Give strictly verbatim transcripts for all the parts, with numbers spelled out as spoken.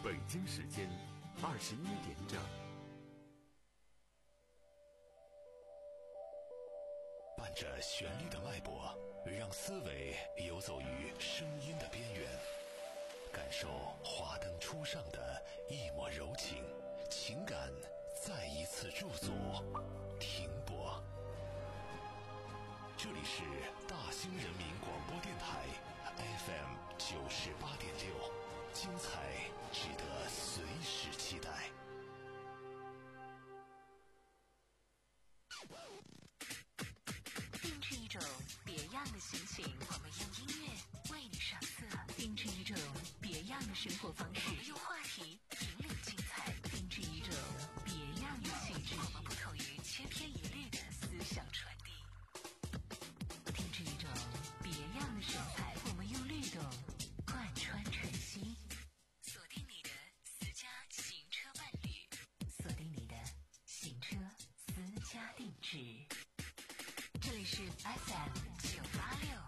北京时间二十一点整。 伴着旋律的脉搏，让思维游走于声音的边缘，感受华灯初上的一抹柔情，情感再一次驻足停泊。这里是大兴人民广播电台 F M 九十八点六，精彩值得随时期待。 定制一种别样的心情，我们用音乐为你上色；定制一种别样的生活方式，我们用话题引领精彩；定制一种别样的气质，我们不同于千篇一律的思想传递；定制一种别样的神采，我们用律动贯穿晨曦。锁定你的私家行车伴侣，锁定你的行车私家定制。这里是 F M 九八六。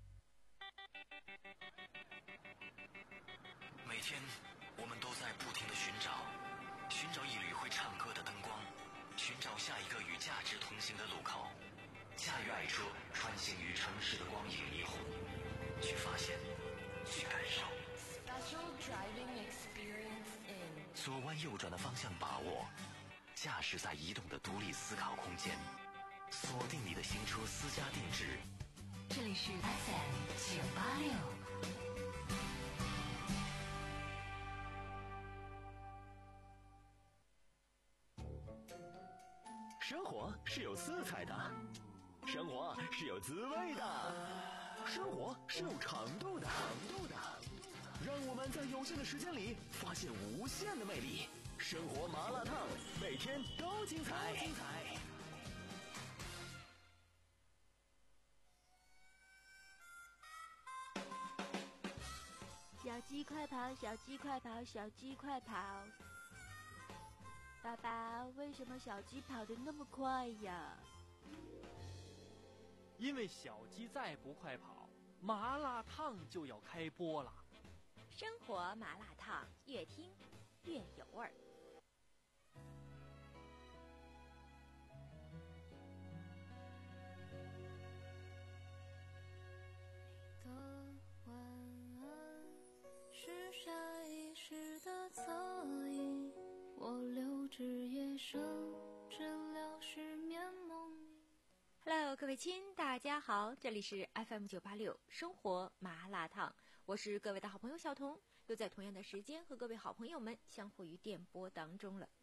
每天我们都在不停地寻找，寻找一缕会唱歌的灯光，寻找下一个与价值同行的路口，驾驭爱车穿行于城市的光影霓虹，去发现，去感受。左弯右转的方向把握，驾驶在移动的独立思考空间，锁定你的行车私家定制。 这里是 F M 九八六。 生活是有色彩的，生活是有滋味的，生活是有长度的，长度的。让我们在有限的时间里发现无限的魅力。生活麻辣烫，每天都精彩。精彩。 小鸡快跑，小鸡快跑，小鸡快跑！爸爸，为什么小鸡跑得那么快呀？ 因为小鸡再不快跑，麻辣烫就要开播了。 生活麻辣烫，越听越有味儿。 你的晚安是下意识的侧影，我留至夜深，治疗失眠梦里。 Hello， 各位亲，大家好，这里是 F M 九八六生活麻辣烫，我是各位的好朋友小彤，又在同样的时间和各位好朋友们相会于电波当中了。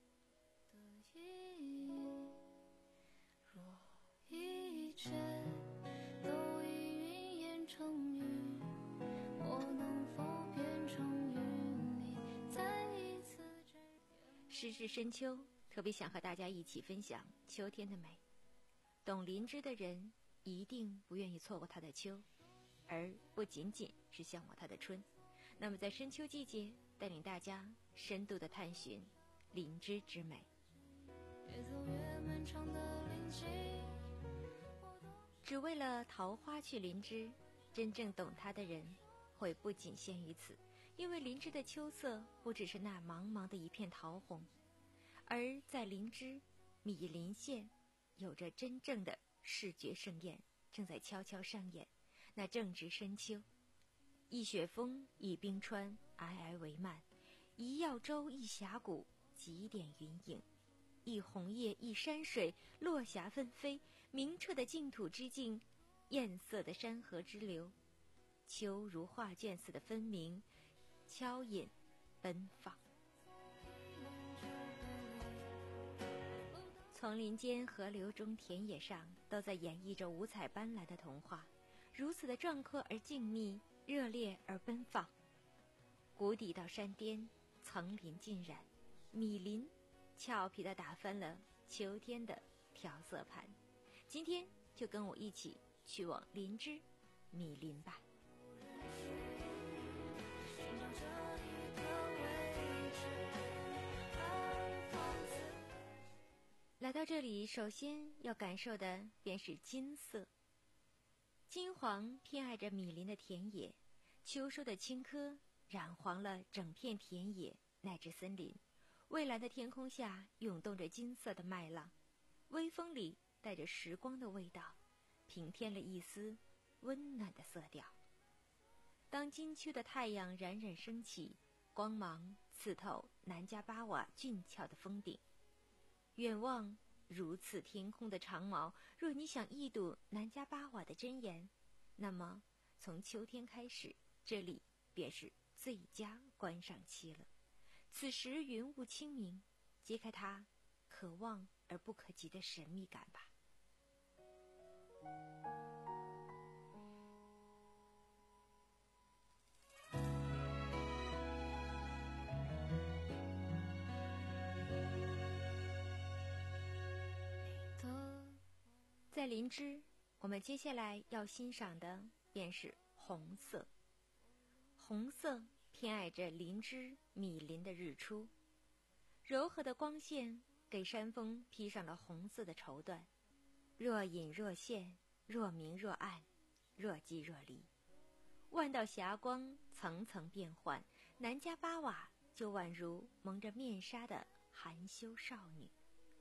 若一切都已云烟成雨，我能否变成与你再一次这样？ 时至深秋，特别想和大家一起分享秋天的美。懂灵芝的人一定不愿意错过它的秋，而不仅仅是向往它的春。那么在深秋季节，带领大家深度的探寻灵芝之美。 越走越漫长的林径， 只为了桃花去灵芝，真正懂它的人会不仅限于此，因为灵芝的秋色不只是那茫茫的一片桃红，而在灵芝米林县有着真正的视觉盛宴正在悄悄上演。那正值深秋，一雪峰一冰川，皑皑为漫，一耀州一峡谷，几点云影，一红叶一山水，落霞纷飞，明澈的净土之境，艳色的山河之流，秋如画卷似的分明，敲引奔放。丛林间、河流中、田野上，都在演绎着五彩斑斓的童话，如此的壮阔而静谧，热烈而奔放。谷底到山巅，层林尽染，米林俏皮地打翻了秋天的调色盘。今天就跟我一起去往灵芝米林吧。来到这里，首先要感受的便是金色。金黄偏爱着米林的田野，秋收的青稞染黄了整片田野， 乃至森林，蔚蓝的天空下涌动着金色的麦浪，微风里带着时光的味道，平添了一丝温暖的色调。当金秋的太阳冉冉升起，光芒刺透南迦巴瓦俊俏的峰顶，远望如此天空的长毛，若你想一睹南迦巴瓦的真颜，那么从秋天开始，这里便是最佳观赏期了。此时云雾清明，揭开它可望而不可及的神秘感吧。在林芝，我们接下来要欣赏的便是红色。红色偏爱着林芝密林的日出，柔和的光线给山峰披上了红色的绸缎，若隐若现，若明若暗，若即若离。万道霞光层层变幻，南迦巴瓦就宛如蒙着面纱的含羞少女。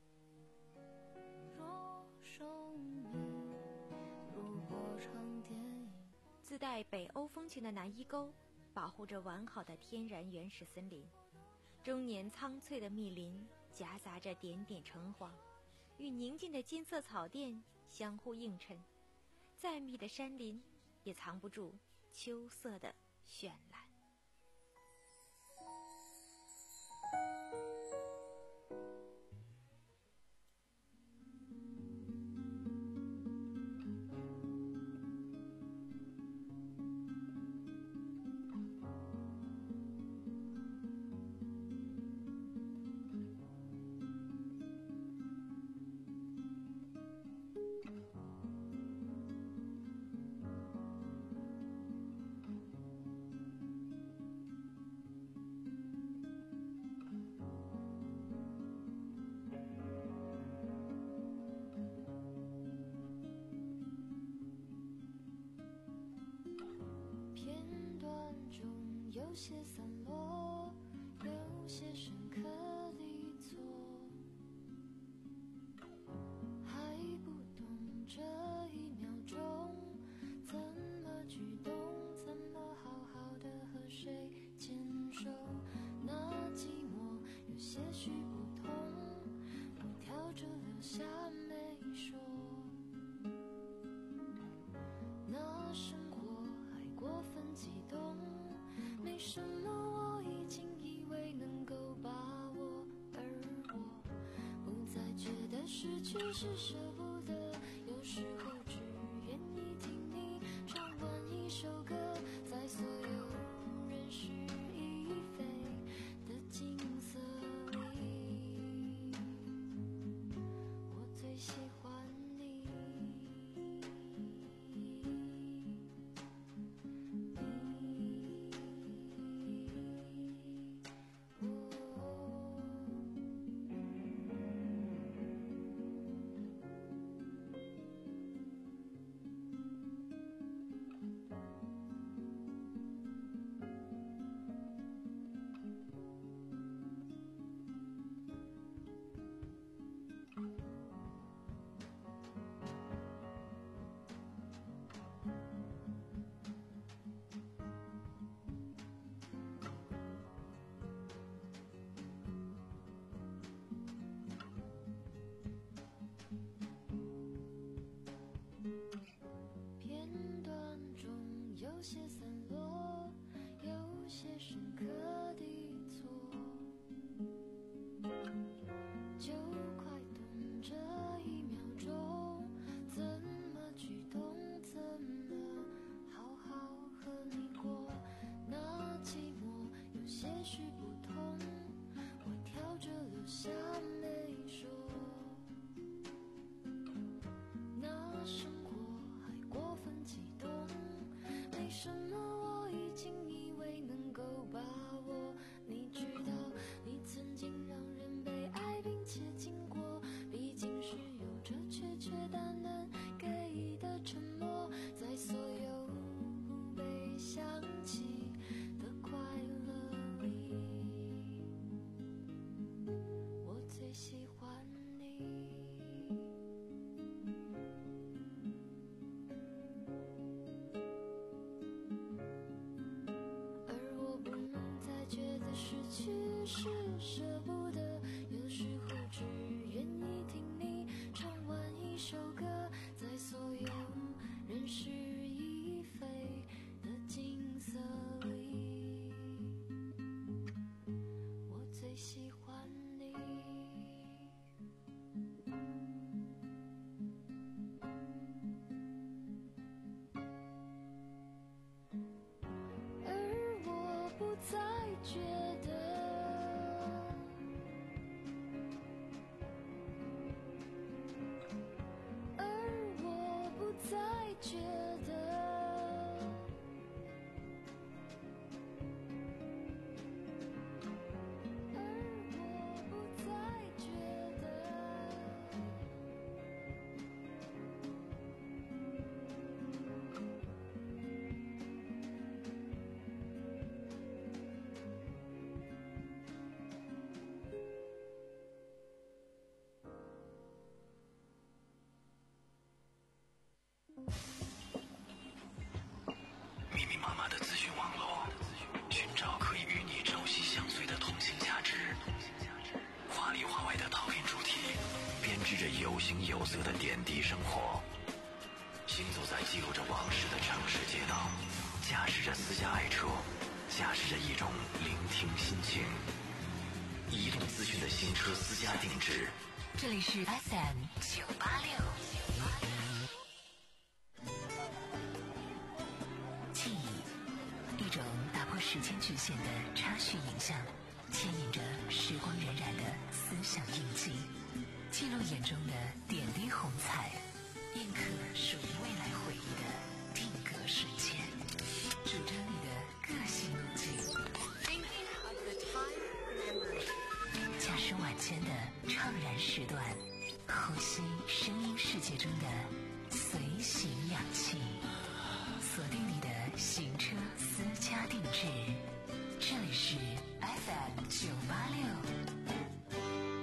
自带北欧风情的南伊沟保护着完好的天然原始森林，终年苍翠的密林夹杂着点点橙黄，与宁静的金色草甸相互映衬，再密的山林也藏不住秋色的绚烂。 有些散落，有些深刻离座，还不懂这一秒钟怎么举动，怎么好好的和谁牵手。那寂寞有些许不同，我挑着留下没说。那生活还过分激动，没什么我已经以为能够把握，而我不再觉得失去是舍不得，有时候只愿意听你唱完一首歌，在所有人事已非的景色里，我最喜欢你。片段中有些散落，有些深刻地错，就快懂这一秒钟怎么举动，怎么好好和你过。那寂寞有些许不同，我挑着留下没说。那生活还过分激动，没什么我已经以为能够把握。你知道你曾经让人被爱并且经过，毕竟是有着确确但能给的沉默，在所有不被想起的快乐里。 是舍不得，有时候只愿意听你唱完一首歌，在所有人事已非的景色里，我最喜欢你。而我不再觉得觉得，而我不再觉得， 密密麻麻的资讯网络，寻找可以与你朝夕相随的同性价值。华里华外的讨论主题，编织着有形有色的点滴生活。行走在记录着往事的城市街道，驾驶着私家爱车，驾驶着一种聆听心情。移动资讯的新车私家定制， 这里是 F M 九八六。记忆，一种打破时间局限的插叙影像，牵引着时光荏苒的思想印记，记录眼中的点滴红彩，印刻属于未来回忆的定格瞬间，主张你的个性路径。驾驶晚间的怅然时段，呼吸声音世界中的随行氧气，锁定你的行车私家定制，这里是 F M 九八六。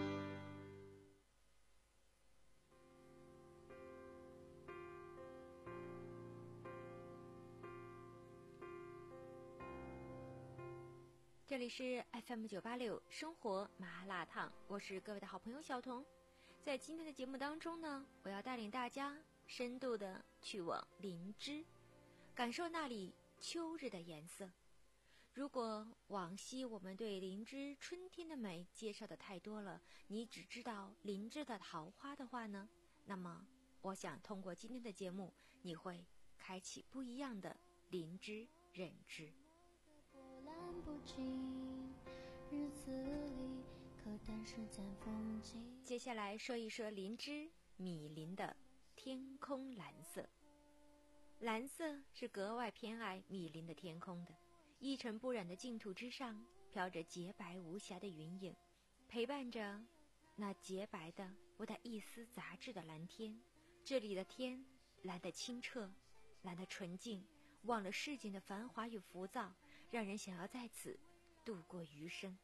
这里是 F M 九八六生活麻辣烫，我是各位的好朋友小彤。在今天的节目当中呢，我要带领大家深度的去往林芝，感受那里秋日的颜色。如果往昔我们对林芝春天的美介绍的太多了，你只知道林芝的桃花的话呢，那么我想通过今天的节目，你会开启不一样的林芝认知。 不尽日子里，可但是在风景。 接下来说一说林芝米林的天空蓝色。蓝色是格外偏爱米林的天空的，一尘不染的净土之上飘着洁白无瑕的云影，陪伴着那洁白的不带一丝杂质的蓝天。这里的天蓝得清澈，蓝得纯净，忘了世间的繁华与浮躁，让人想要在此度过余生。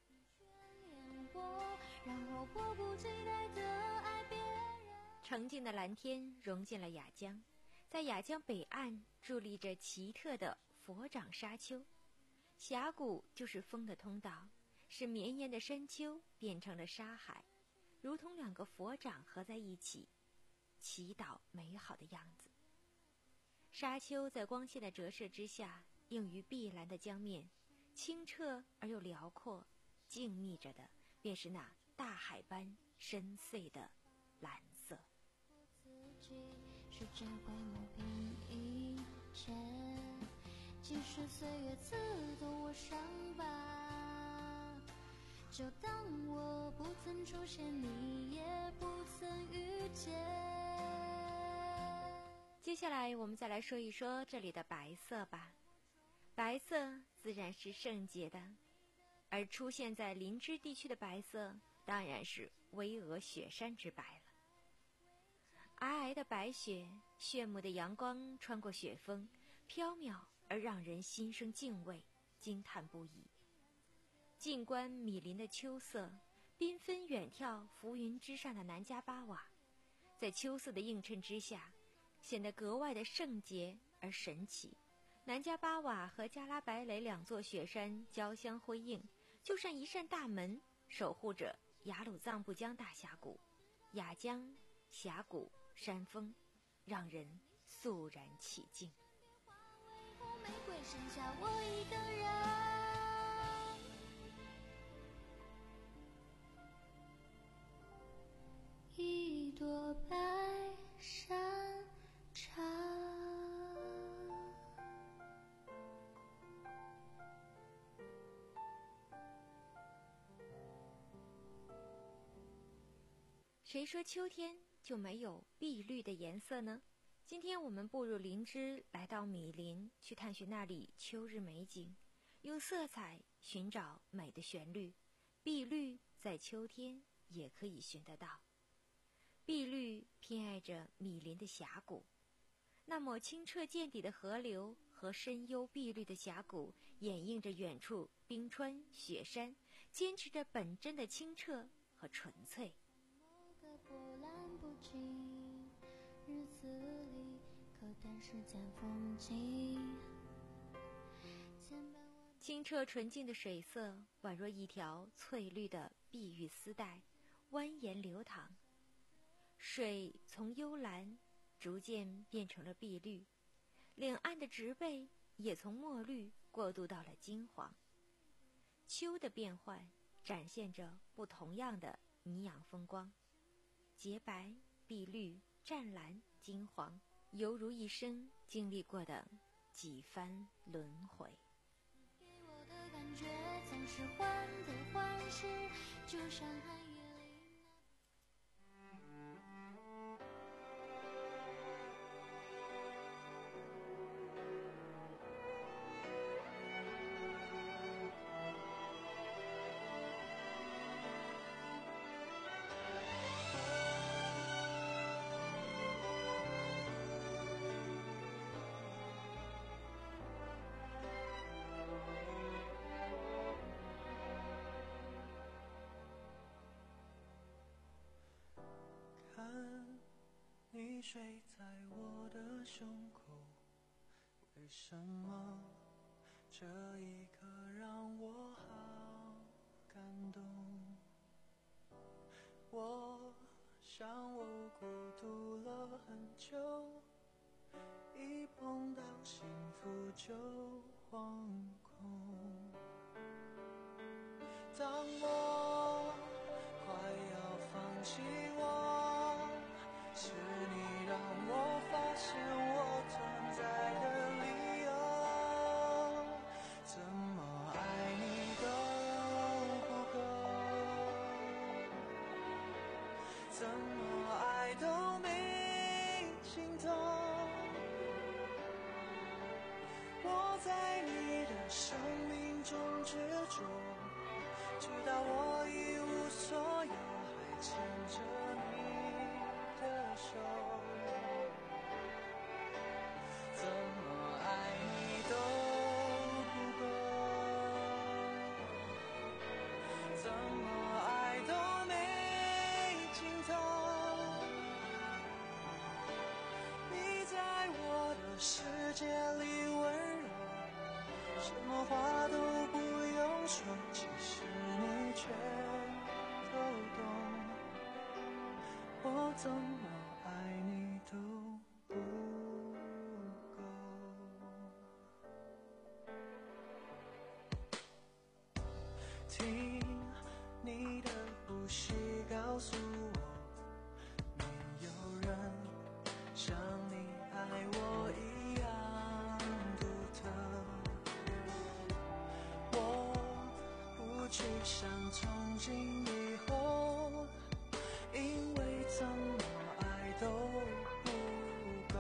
澄净的蓝天融进了雅江，在雅江北岸伫立着奇特的佛掌沙丘，峡谷就是风的通道，使绵延的山丘变成了沙海，如同两个佛掌合在一起，祈祷美好的样子。沙丘在光线的折射之下，映于碧蓝的江面，清澈而又辽阔，静谧着的便是那大海般深邃的蓝色。 是只会磨平一切，即使岁月刺痛我伤疤，就当我不曾出现，你也不曾遇见。 接下来我们再来说一说这里的白色吧。白色自然是圣洁的，而出现在林芝地区的白色当然是巍峨雪山之白了。皑皑的白雪，炫目的阳光穿过雪峰，缥缈而让人心生敬畏，惊叹不已。静观米林的秋色，缤纷远眺浮云之上的南迦巴瓦，在秋色的映衬之下，显得格外的圣洁而神奇。南迦巴瓦和加拉白雷两座雪山交相辉映， 就像一扇大门，守护着雅鲁藏布江大峡谷、雅江、峡谷、山峰，让人肃然起敬。 玫瑰剩下我一个人，一朵白山茶。 谁说秋天就没有碧绿的颜色呢？今天我们步入林芝，来到米林，去探寻那里秋日美景，用色彩寻找美的旋律。碧绿在秋天也可以寻得到。碧绿偏爱着米林的峡谷，那抹清澈见底的河流和深幽碧绿的峡谷，掩映着远处冰川雪山，坚持着本真的清澈和纯粹。 波澜不惊，日子里可短时间风景。 清澈纯净的水色，宛若一条翠绿的碧玉丝带，蜿蜒流淌。水从幽蓝逐渐变成了碧绿，两岸的植被也从墨绿过渡到了金黄。秋的变换展现着不同样的泥氧风光，洁白、碧绿、湛蓝、金黄，犹如一生经历过的几番轮回。 给我的感觉总是患得患失，就像寒夜里你睡在我的胸口，为什么这一刻让我好感动？我想我孤独了很久，一碰到幸福就惶恐。当我快要放弃我，是你让我发现我存在的理由，怎么爱你都不够，怎么爱都没尽头。我在你的生命中执着，直到我一无所有，还牵着你的手，怎么爱你都不够，怎么爱都没尽头。你在我的世界里温柔，什么话都不用说，其实你全都懂。我怎么爱你都不够。听你的呼吸告诉我，没有人像你爱我一样独特。我不去想从今以后，因为怎么爱都不够。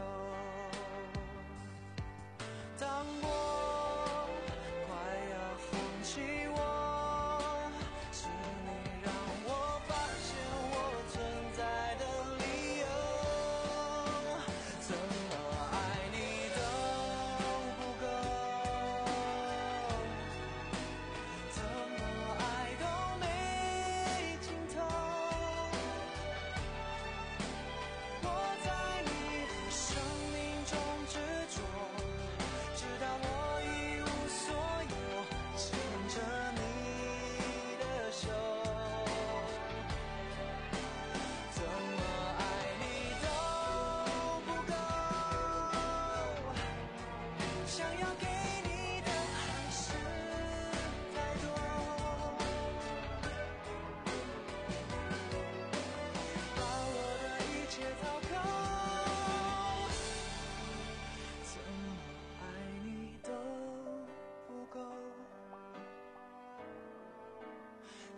当我快要放弃我，是你让我发现我存在的理由，怎么爱你都不够，怎么爱都没尽头。我在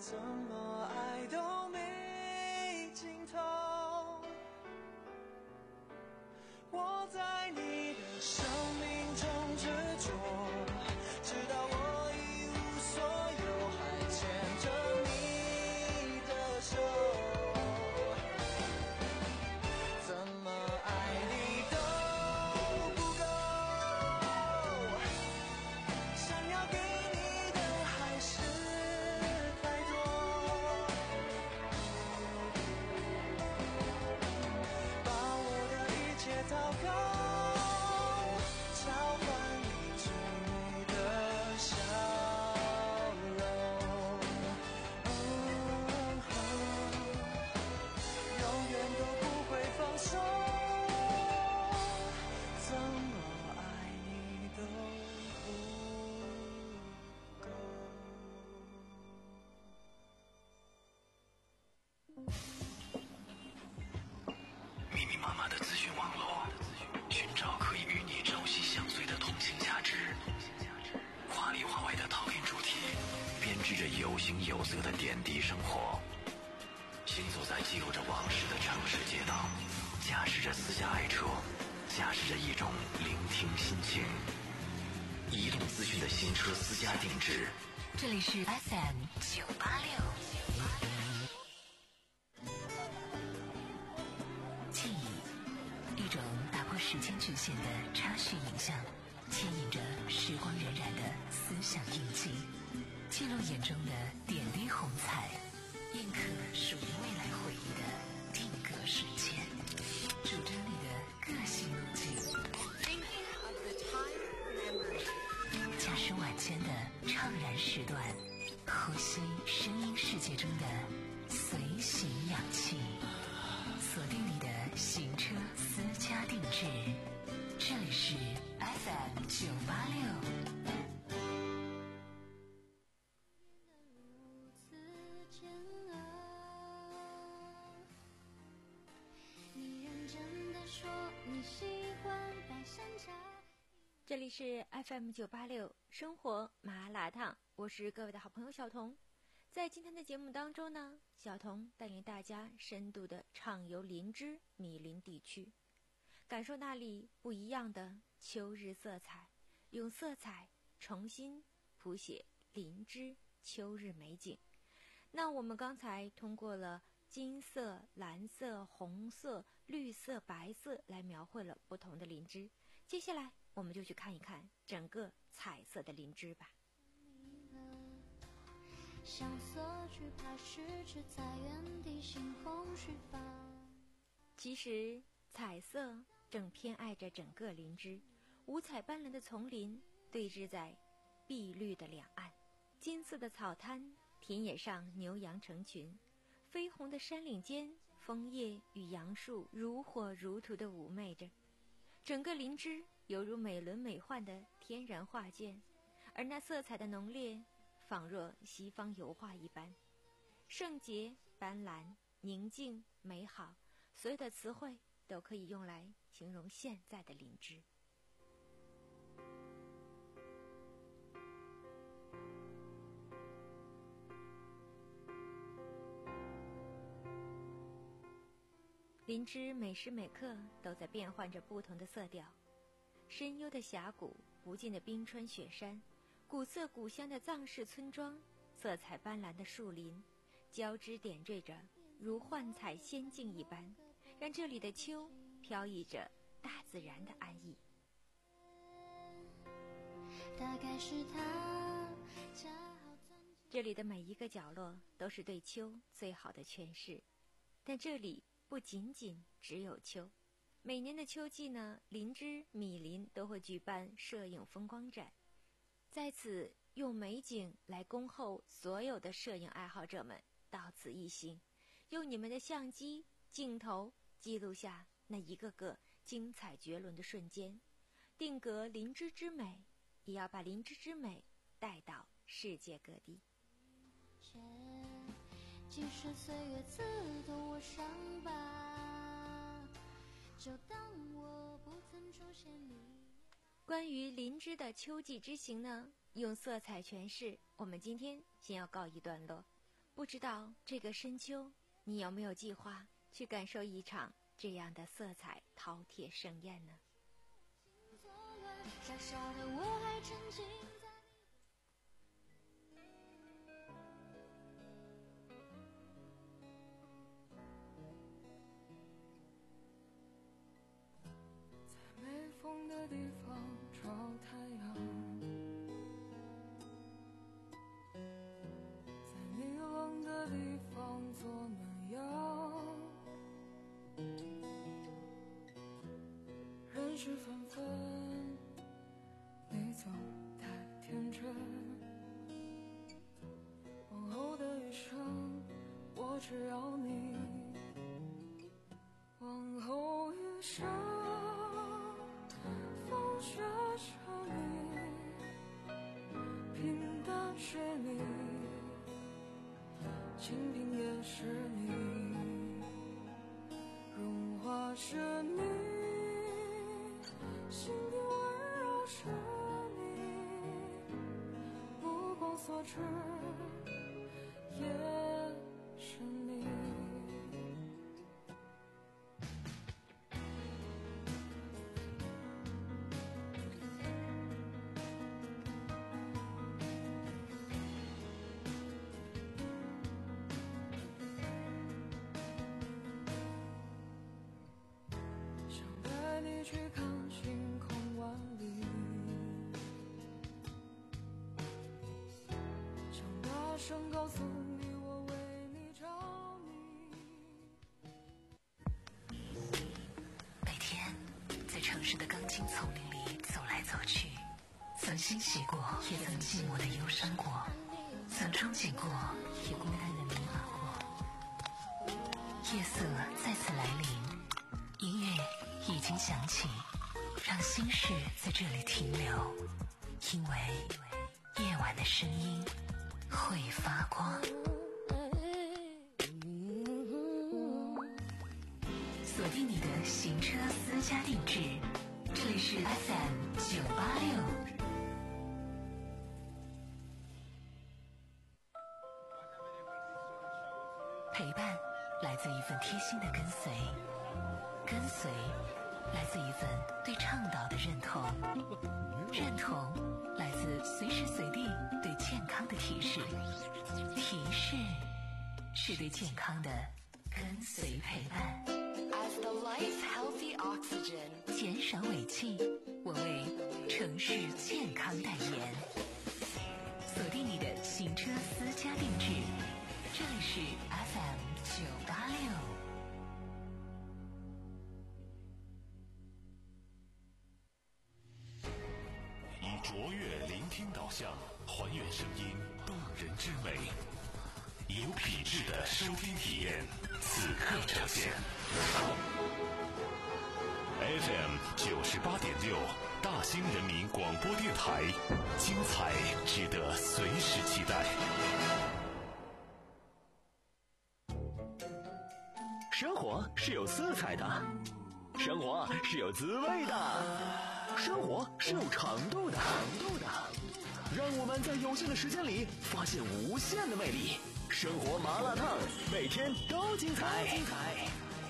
怎么爱都没尽头。我在你的生命中执着，直到我一无所有，还牵着你的手。怎么爱你都不够，想要给你的还是太多。把我的一切祷告交换你最美的笑容，永远都不会放手。怎么爱你都不够。 密密麻麻的资讯网络，寻找可以与你朝夕相随的通信价值。华里华外的讨论主题，编织着有形有色的点滴生活。行走在记录着往事的城市街道，驾驶着私家爱车，驾驶着一种聆听心情。移动资讯的新车私家定制。 这里是 F M 九八六。记忆，一种打破时间局限的插叙影像，牵引着时光荏苒的思想印记，记录眼中的点滴红彩，印刻属于未来回忆的定格瞬间，主张你的个性路径。驾驶晚间的怅然时段，呼吸声音世界中的随行氧气，锁定你的行车私家定制。这里是 F M 九八六。 这里是 F M 九八六生活麻辣烫，我是各位的好朋友小童。在今天的节目当中呢，小童带领大家深度的畅游林芝米林地区，感受那里不一样的秋日色彩，用色彩重新谱写林芝秋日美景。那我们刚才通过了金色、蓝色、红色、绿色、白色来描绘了不同的林芝，接下来我们就去看一看整个彩色的林芝吧。 相色惧怕失之在原地腥风絮发。 其实彩色正偏爱着整个林芝，五彩斑斓的丛林对峙在碧绿的两岸，金色的草滩，田野上牛羊成群，绯红的山岭间，枫叶与杨树如火如荼地妩媚着，整个林芝犹如美轮美奂的天然画卷，而那色彩的浓烈仿若西方油画一般，圣洁、斑斓、宁静、美好，所有的词汇都可以用来形容现在的林芝。林芝每时每刻都在变换着不同的色调，深幽的峡谷，无尽的冰川雪山，古色古香的藏式村庄，色彩斑斓的树林，交织点缀着如幻彩仙境一般，让这里的秋飘逸着大自然的安逸。 大概是他这里的每一个角落都是对秋最好的诠释，但这里不仅仅只有秋。每年的秋季呢，林芝米林都会举办摄影风光展，在此用美景来恭候所有的摄影爱好者们到此一行，用你们的相机镜头记录下那一个个精彩绝伦的瞬间，定格林芝之美，也要把林芝之美带到世界各地。 即使岁月刺痛我伤疤，就当我不曾出现你。 关于林芝的秋季之行呢，用色彩诠释，我们今天先要告一段落。 不知道这个深秋，你有没有计划去感受一场这样的色彩饕餮盛宴呢？ 傻傻的我还沉浸在在没风的地方找太阳，在你冷的地方做暖阳，人事纷纷，你走太天真，往后的余生我只要你，往后余生风雪是你，平淡是你，清贫也是你，融化是你，心底温柔是你，目光所至也是你。想带你去看星空万里，想大声告诉你我为你着迷。 每天在城市的钢筋丛林里走来走去，曾欣喜过，也曾寂寞的忧伤过，曾憧憬过，也孤单的迷茫过。夜色再次来临，音乐已经响起，让心事在这里停留，因为夜晚的声音会发光。锁定你的行车私家定制，这里是 F M 九八六。陪伴来自一份贴心的跟随，跟随来自一份对倡导的认同，认同来自随时随地对健康的提示，提示是对健康的跟随陪伴。As the life healthy oxygen， 减少尾气，我为城市健康代言。锁定你的行车私家定制，这里是 F M 九八六。 以卓越聆听导向，还原声音动人之美，以有品质的收听体验，此刻呈现。F M 九十八点六，大兴人民广播电台，精彩值得随时期待。 生活是有色彩的，生活是有滋味的，生活是有长度的，长度的。让我们在有限的时间里发现无限的魅力。生活麻辣烫，每天都精彩。精彩。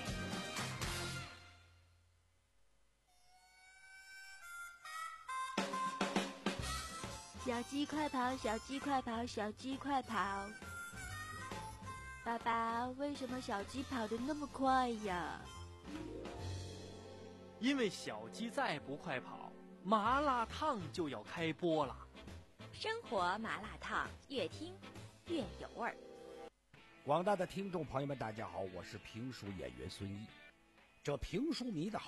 小鸡快跑，小鸡快跑，小鸡快跑！爸爸，为什么小鸡跑得那么快呀？ 因为小鸡再不快跑，麻辣烫就要开播了。 生活麻辣烫，越听越有味儿。 广大的听众朋友们，大家好，我是评书演员孙一。这评书迷的好